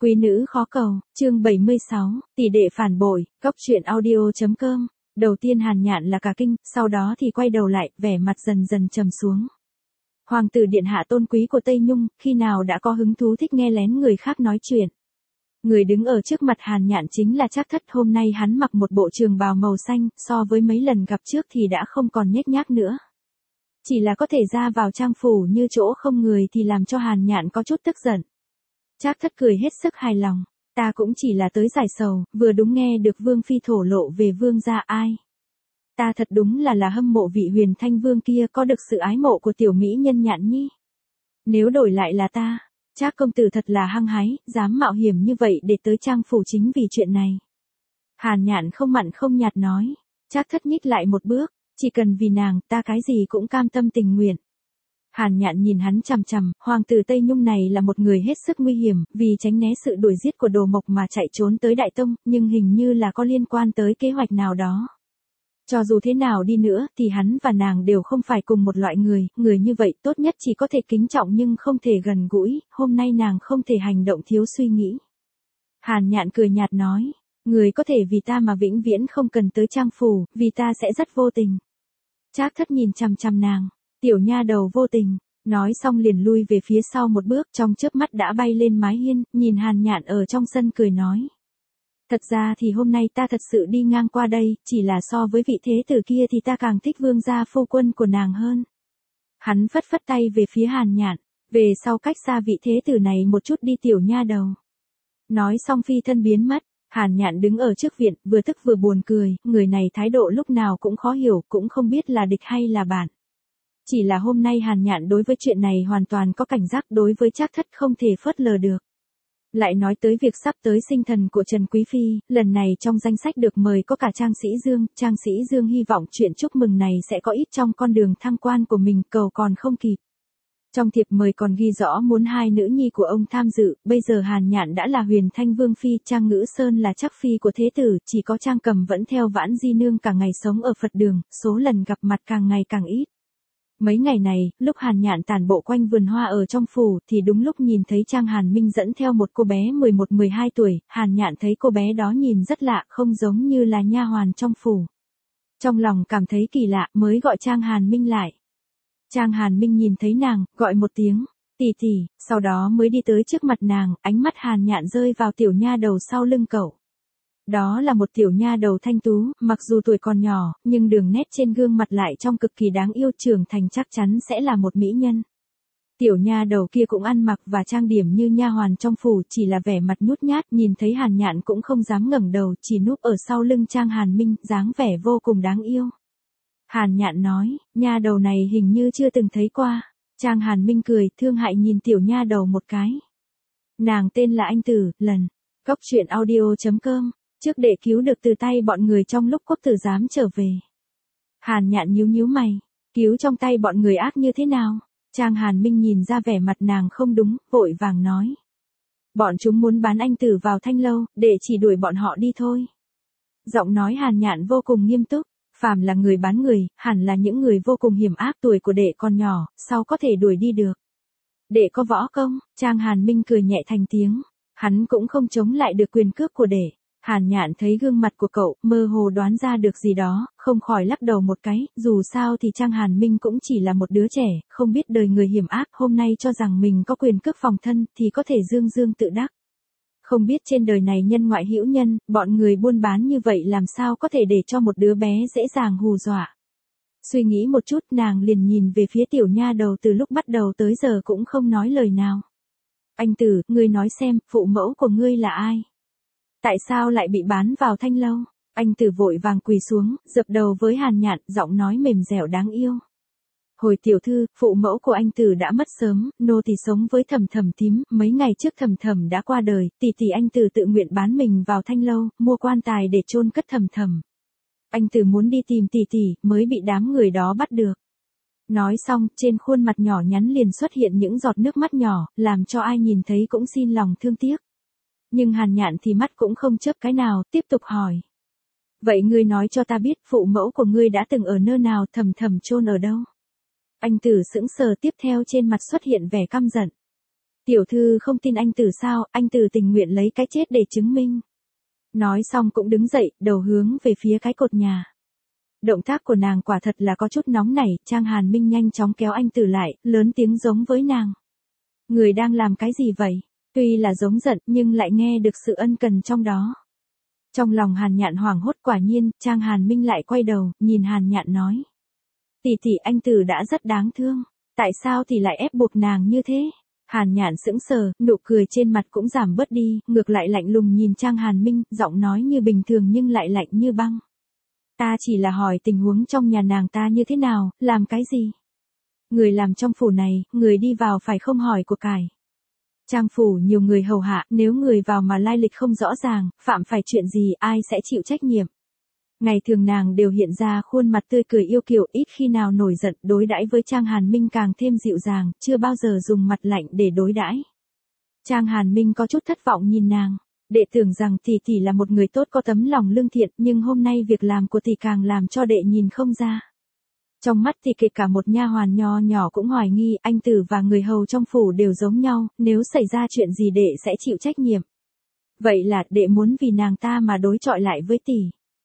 Quý nữ khó cầu, chương 76, tỷ đệ phản bội, góc truyện audio.com. Đầu tiên Hàn Nhạn là cả kinh, sau đó thì quay đầu lại, vẻ mặt dần dần trầm xuống. Hoàng tử điện hạ tôn quý của Tây Nhung, khi nào đã có hứng thú thích nghe lén người khác nói chuyện. Người đứng ở trước mặt Hàn Nhạn chính là Trác Thất, hôm nay hắn mặc một bộ trường bào màu xanh, so với mấy lần gặp trước thì đã không còn nhếch nhác nữa. Chỉ là có thể ra vào trang phủ như chỗ không người thì làm cho Hàn Nhạn có chút tức giận. Trác Thất cười hết sức hài lòng, ta cũng chỉ là tới giải sầu, vừa đúng nghe được Vương Phi thổ lộ về Vương gia ai. Ta thật đúng là hâm mộ vị Huyền Thanh Vương kia có được sự ái mộ của tiểu mỹ nhân Nhạn Nhi. Nếu đổi lại là ta, Trác công tử thật là hăng hái, dám mạo hiểm như vậy để tới trang phủ chính vì chuyện này. Hàn Nhạn không mặn không nhạt nói, Trác Thất nhích lại một bước, chỉ cần vì nàng ta cái gì cũng cam tâm tình nguyện. Hàn Nhạn nhìn hắn chằm chằm, hoàng tử Tây Nhung này là một người hết sức nguy hiểm, vì tránh né sự đuổi giết của Đồ Mộc mà chạy trốn tới Đại Tông, nhưng hình như là có liên quan tới kế hoạch nào đó. Cho dù thế nào đi nữa thì hắn và nàng đều không phải cùng một loại người, người như vậy tốt nhất chỉ có thể kính trọng nhưng không thể gần gũi, hôm nay nàng không thể hành động thiếu suy nghĩ. Hàn Nhạn cười nhạt nói, người có thể vì ta mà vĩnh viễn không cần tới trang phủ, vì ta sẽ rất vô tình. Trác Thất nhìn chằm chằm nàng, tiểu nha đầu vô tình, nói xong liền lui về phía sau một bước, trong chớp mắt đã bay lên mái hiên, nhìn Hàn Nhạn ở trong sân cười nói. Thật ra thì hôm nay ta thật sự đi ngang qua đây, chỉ là so với vị thế tử kia thì ta càng thích vương gia phu quân của nàng hơn. Hắn phất phất tay về phía Hàn Nhạn, về sau cách xa vị thế tử này một chút đi tiểu nha đầu. Nói xong phi thân biến mất, Hàn Nhạn đứng ở trước viện, vừa tức vừa buồn cười, người này thái độ lúc nào cũng khó hiểu, cũng không biết là địch hay là bạn. Chỉ là hôm nay Hàn Nhạn đối với chuyện này hoàn toàn có cảnh giác, đối với Trác Thất không thể phớt lờ được. Lại nói tới việc sắp tới sinh thần của Trần Quý Phi, lần này trong danh sách được mời có cả Trang Sĩ Dương, Trang Sĩ Dương hy vọng chuyện chúc mừng này sẽ có ít trong con đường thăng quan của mình, cầu còn không kịp. Trong thiệp mời còn ghi rõ muốn hai nữ nhi của ông tham dự, bây giờ Hàn Nhạn đã là Huyền Thanh Vương Phi, Trang Ngữ Sơn là chắc phi của thế tử, chỉ có Trang Cầm vẫn theo Vãn Di Nương cả ngày sống ở Phật đường, số lần gặp mặt càng ngày càng ít. Mấy ngày này, lúc Hàn Nhạn tản bộ quanh vườn hoa ở trong phủ thì đúng lúc nhìn thấy Trang Hàn Minh dẫn theo một cô bé 11-12 tuổi, Hàn Nhạn thấy cô bé đó nhìn rất lạ, không giống như là nha hoàn trong phủ. Trong lòng cảm thấy kỳ lạ mới gọi Trang Hàn Minh lại. Trang Hàn Minh nhìn thấy nàng, gọi một tiếng, tỷ tỷ, sau đó mới đi tới trước mặt nàng, ánh mắt Hàn Nhạn rơi vào tiểu nha đầu sau lưng cậu. Đó là một tiểu nha đầu thanh tú, mặc dù tuổi còn nhỏ, nhưng đường nét trên gương mặt lại trông cực kỳ đáng yêu, trưởng thành chắc chắn sẽ là một mỹ nhân. Tiểu nha đầu kia cũng ăn mặc và trang điểm như nha hoàn trong phủ, chỉ là vẻ mặt nhút nhát, nhìn thấy Hàn Nhạn cũng không dám ngẩng đầu, chỉ núp ở sau lưng Trang Hàn Minh, dáng vẻ vô cùng đáng yêu. Hàn Nhạn nói, nha đầu này hình như chưa từng thấy qua. Trang Hàn Minh cười, thương hại nhìn tiểu nha đầu một cái. Nàng tên là Anh Tử, lần. Góc truyện audio.com. Trước để cứu được từ tay bọn người trong lúc Quốc tử giám trở về. Hàn Nhạn nhíu nhíu mày, cứu trong tay bọn người ác như thế nào? Trang Hàn Minh nhìn ra vẻ mặt nàng không đúng, vội vàng nói. Bọn chúng muốn bán Anh Tử vào Thanh Lâu, để chỉ đuổi bọn họ đi thôi. Giọng nói Hàn Nhạn vô cùng nghiêm túc, phàm là người bán người, hẳn là những người vô cùng hiểm ác, tuổi của đệ còn nhỏ, sao có thể đuổi đi được. Đệ có võ công, Trang Hàn Minh cười nhẹ thành tiếng, hắn cũng không chống lại được quyền cước của đệ. Hàn Nhạn thấy gương mặt của cậu, mơ hồ đoán ra được gì đó, không khỏi lắc đầu một cái, dù sao thì Trang Hàn Minh cũng chỉ là một đứa trẻ, không biết đời người hiểm ác, hôm nay cho rằng mình có quyền cước phòng thân, thì có thể dương dương tự đắc. Không biết trên đời này nhân ngoại hữu nhân, bọn người buôn bán như vậy làm sao có thể để cho một đứa bé dễ dàng hù dọa. Suy nghĩ một chút, nàng liền nhìn về phía tiểu nha đầu, từ lúc bắt đầu tới giờ cũng không nói lời nào. Anh Tử, ngươi nói xem, phụ mẫu của ngươi là ai? Tại sao lại bị bán vào Thanh Lâu? Anh Tử vội vàng quỳ xuống, dập đầu với Hàn Nhạn, giọng nói mềm dẻo đáng yêu. Hồi tiểu thư, phụ mẫu của anh Tử đã mất sớm, nô tỳ sống với Thầm Thầm thím, mấy ngày trước Thầm Thầm đã qua đời, tỷ tỷ anh Tử tự nguyện bán mình vào Thanh Lâu, mua quan tài để chôn cất Thầm Thầm. Anh Tử muốn đi tìm tỷ tỷ, mới bị đám người đó bắt được. Nói xong, trên khuôn mặt nhỏ nhắn liền xuất hiện những giọt nước mắt nhỏ, làm cho ai nhìn thấy cũng xin lòng thương tiếc. Nhưng Hàn Nhạn thì mắt cũng không chớp cái nào, tiếp tục hỏi. Vậy ngươi nói cho ta biết phụ mẫu của ngươi đã từng ở nơi nào, Thầm Thầm chôn ở đâu? Anh Tử sững sờ, tiếp theo trên mặt xuất hiện vẻ căm giận. Tiểu thư không tin anh Tử sao, anh Tử tình nguyện lấy cái chết để chứng minh. Nói xong cũng đứng dậy, đầu hướng về phía cái cột nhà. Động tác của nàng quả thật là có chút nóng nảy, Trang Hàn Minh nhanh chóng kéo anh Tử lại, lớn tiếng giống với nàng. Người đang làm cái gì vậy? Tuy là giống giận nhưng lại nghe được sự ân cần trong đó. Trong lòng Hàn Nhạn hoảng hốt, quả nhiên, Trang Hàn Minh lại quay đầu, nhìn Hàn Nhạn nói. Tỷ tỷ, anh Tử đã rất đáng thương. Tại sao thì lại ép buộc nàng như thế? Hàn Nhạn sững sờ, nụ cười trên mặt cũng giảm bớt đi, ngược lại lạnh lùng nhìn Trang Hàn Minh, giọng nói như bình thường nhưng lại lạnh như băng. Ta chỉ là hỏi tình huống trong nhà nàng ta như thế nào, làm cái gì? Người làm trong phủ này, người đi vào phải không hỏi của cải. Trang phủ nhiều người hầu hạ, nếu người vào mà lai lịch không rõ ràng, phạm phải chuyện gì ai sẽ chịu trách nhiệm. Ngày thường nàng đều hiện ra khuôn mặt tươi cười yêu kiều, ít khi nào nổi giận, đối đãi với Trang Hàn Minh càng thêm dịu dàng, chưa bao giờ dùng mặt lạnh để đối đãi. Trang Hàn Minh có chút thất vọng nhìn nàng, đệ tưởng rằng tỷ tỷ là một người tốt có tấm lòng lương thiện, nhưng hôm nay việc làm của tỷ càng làm cho đệ nhìn không ra. Trong mắt thì kể cả một nha hoàn nho nhỏ cũng hoài nghi, anh Tử và người hầu trong phủ đều giống nhau, nếu xảy ra chuyện gì đệ sẽ chịu trách nhiệm. Vậy là đệ muốn vì nàng ta mà đối chọi lại với tỷ.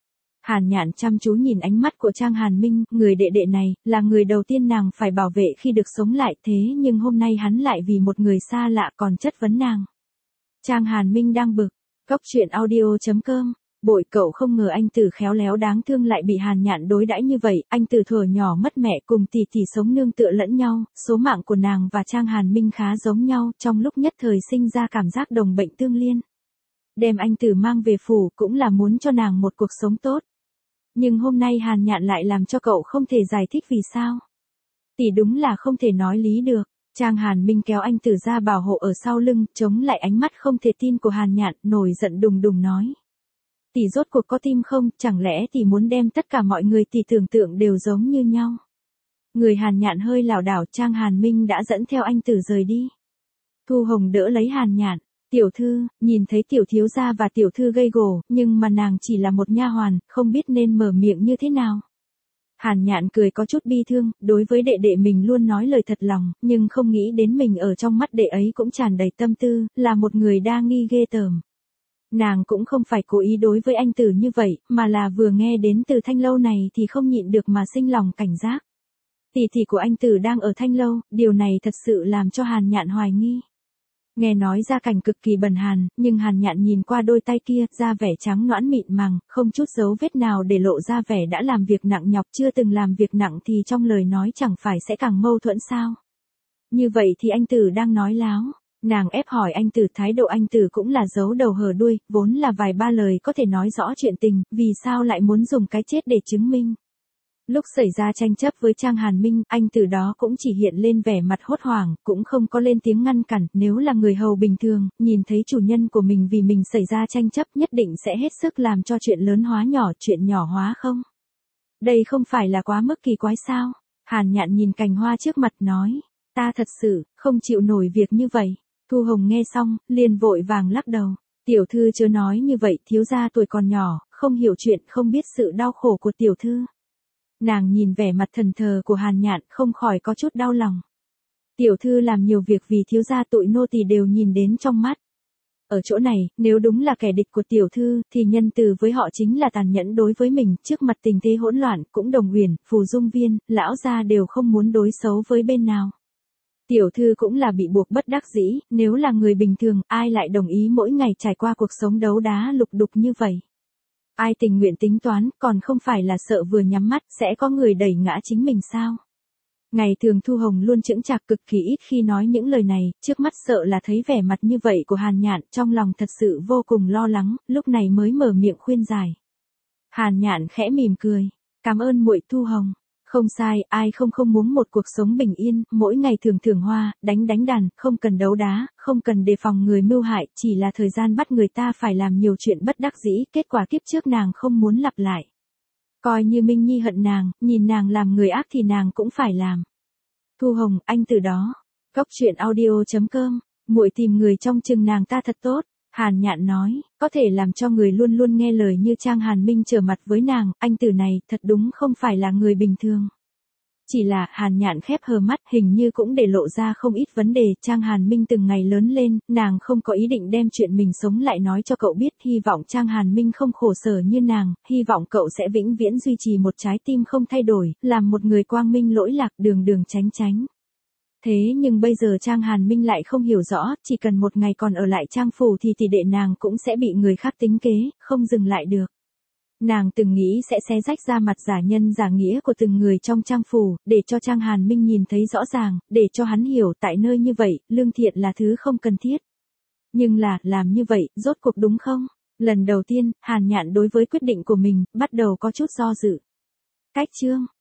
Hàn Nhạn chăm chú nhìn ánh mắt của Trang Hàn Minh, người đệ đệ này, là người đầu tiên nàng phải bảo vệ khi được sống lại, thế nhưng hôm nay hắn lại vì một người xa lạ còn chất vấn nàng. Trang Hàn Minh đang bực. Cốc truyện audio.com. Bội cậu không ngờ anh Tử khéo léo đáng thương lại bị Hàn Nhạn đối đãi như vậy, anh Tử thuở nhỏ mất mẹ cùng tỷ tỷ sống nương tựa lẫn nhau, số mạng của nàng và Trang Hàn Minh khá giống nhau, trong lúc nhất thời sinh ra cảm giác đồng bệnh tương liên. Đem anh Tử mang về phủ cũng là muốn cho nàng một cuộc sống tốt. Nhưng hôm nay Hàn Nhạn lại làm cho cậu không thể giải thích vì sao. Tỷ đúng là không thể nói lý được. Trang Hàn Minh kéo anh Tử ra bảo hộ ở sau lưng, chống lại ánh mắt không thể tin của Hàn Nhạn, nổi giận đùng đùng nói. Tỷ rốt cuộc có tim không, chẳng lẽ tỷ muốn đem tất cả mọi người tỷ tưởng tượng đều giống như nhau. Người Hàn Nhạn hơi lảo đảo, Trang Hàn Minh đã dẫn theo anh Tử rời đi. Thu Hồng đỡ lấy Hàn Nhạn. Tiểu thư, nhìn thấy tiểu thiếu gia và tiểu thư gây gổ, nhưng mà nàng chỉ là một nha hoàn, không biết nên mở miệng như thế nào. Hàn Nhạn cười có chút bi thương, đối với đệ đệ mình luôn nói lời thật lòng, nhưng không nghĩ đến mình ở trong mắt đệ ấy cũng tràn đầy tâm tư, là một người đa nghi ghê tởm. Nàng cũng không phải cố ý đối với anh Tử như vậy, mà là vừa nghe đến từ Thanh Lâu này thì không nhịn được mà sinh lòng cảnh giác. Tỷ tỷ của anh Tử đang ở Thanh Lâu, điều này thật sự làm cho Hàn Nhạn hoài nghi. Nghe nói gia cảnh cực kỳ bần hàn, nhưng Hàn Nhạn nhìn qua đôi tay kia, da vẻ trắng nõn mịn màng, không chút dấu vết nào để lộ ra vẻ đã làm việc nặng nhọc, chưa từng làm việc nặng thì trong lời nói chẳng phải sẽ càng mâu thuẫn sao. Như vậy thì anh Tử đang nói láo. Nàng ép hỏi anh Tử, thái độ anh Tử cũng là giấu đầu hở đuôi, vốn là vài ba lời có thể nói rõ chuyện tình, vì sao lại muốn dùng cái chết để chứng minh. Lúc xảy ra tranh chấp với Trang Hàn Minh, anh Tử đó cũng chỉ hiện lên vẻ mặt hốt hoảng, cũng không có lên tiếng ngăn cản, nếu là người hầu bình thường, nhìn thấy chủ nhân của mình vì mình xảy ra tranh chấp nhất định sẽ hết sức làm cho chuyện lớn hóa nhỏ, chuyện nhỏ hóa không. Đây không phải là quá mức kỳ quái sao? Hàn Nhạn nhìn cành hoa trước mặt nói, ta thật sự, không chịu nổi việc như vậy. Thu Hồng nghe xong, liền vội vàng lắc đầu. Tiểu thư chưa nói như vậy, thiếu gia tuổi còn nhỏ, không hiểu chuyện, không biết sự đau khổ của tiểu thư. Nàng nhìn vẻ mặt thần thờ của Hàn Nhạn, không khỏi có chút đau lòng. Tiểu thư làm nhiều việc vì thiếu gia, tụi nô tỳ đều nhìn đến trong mắt. Ở chỗ này, nếu đúng là kẻ địch của tiểu thư, thì nhân từ với họ chính là tàn nhẫn đối với mình, trước mặt tình thế hỗn loạn, cũng Đồng Huyền, Phù Dung Viên, lão gia đều không muốn đối xấu với bên nào. Tiểu thư cũng là bị buộc bất đắc dĩ, nếu là người bình thường, ai lại đồng ý mỗi ngày trải qua cuộc sống đấu đá lục đục như vậy. Ai tình nguyện tính toán, còn không phải là sợ vừa nhắm mắt, sẽ có người đẩy ngã chính mình sao? Ngày thường Thu Hồng luôn chững chạc cực kỳ ít khi nói những lời này, trước mắt sợ là thấy vẻ mặt như vậy của Hàn Nhạn, trong lòng thật sự vô cùng lo lắng, lúc này mới mở miệng khuyên giải. Hàn Nhạn khẽ mỉm cười, cảm ơn muội Thu Hồng. Không sai, ai không muốn một cuộc sống bình yên, mỗi ngày thưởng thưởng hoa, đánh đàn, không cần đấu đá, không cần đề phòng người mưu hại, chỉ là thời gian bắt người ta phải làm nhiều chuyện bất đắc dĩ, kết quả kiếp trước nàng không muốn lặp lại. Coi như Minh Nhi hận nàng, nhìn nàng làm người ác thì nàng cũng phải làm. Thu Hồng, anh từ đó. Cốc truyện audio.com, muội tìm người trong chừng nàng ta thật tốt. Hàn Nhạn nói, có thể làm cho người luôn luôn nghe lời như Trang Hàn Minh trở mặt với nàng, anh tử này thật đúng không phải là người bình thường. Chỉ là Hàn Nhạn khép hờ mắt hình như cũng để lộ ra không ít vấn đề. Trang Hàn Minh từng ngày lớn lên, nàng không có ý định đem chuyện mình sống lại nói cho cậu biết. Hy vọng Trang Hàn Minh không khổ sở như nàng, hy vọng cậu sẽ vĩnh viễn duy trì một trái tim không thay đổi, làm một người quang minh lỗi lạc đường đường tránh tránh. Thế nhưng bây giờ Trang Hàn Minh lại không hiểu rõ, chỉ cần một ngày còn ở lại Trang phủ thì tỷ đệ nàng cũng sẽ bị người khác tính kế, không dừng lại được. Nàng từng nghĩ sẽ xé rách ra mặt giả nhân giả nghĩa của từng người trong Trang phủ, để cho Trang Hàn Minh nhìn thấy rõ ràng, để cho hắn hiểu tại nơi như vậy, lương thiện là thứ không cần thiết. Nhưng làm như vậy, rốt cuộc đúng không? Lần đầu tiên, Hàn Nhạn đối với quyết định của mình, bắt đầu có chút do dự. Cách chương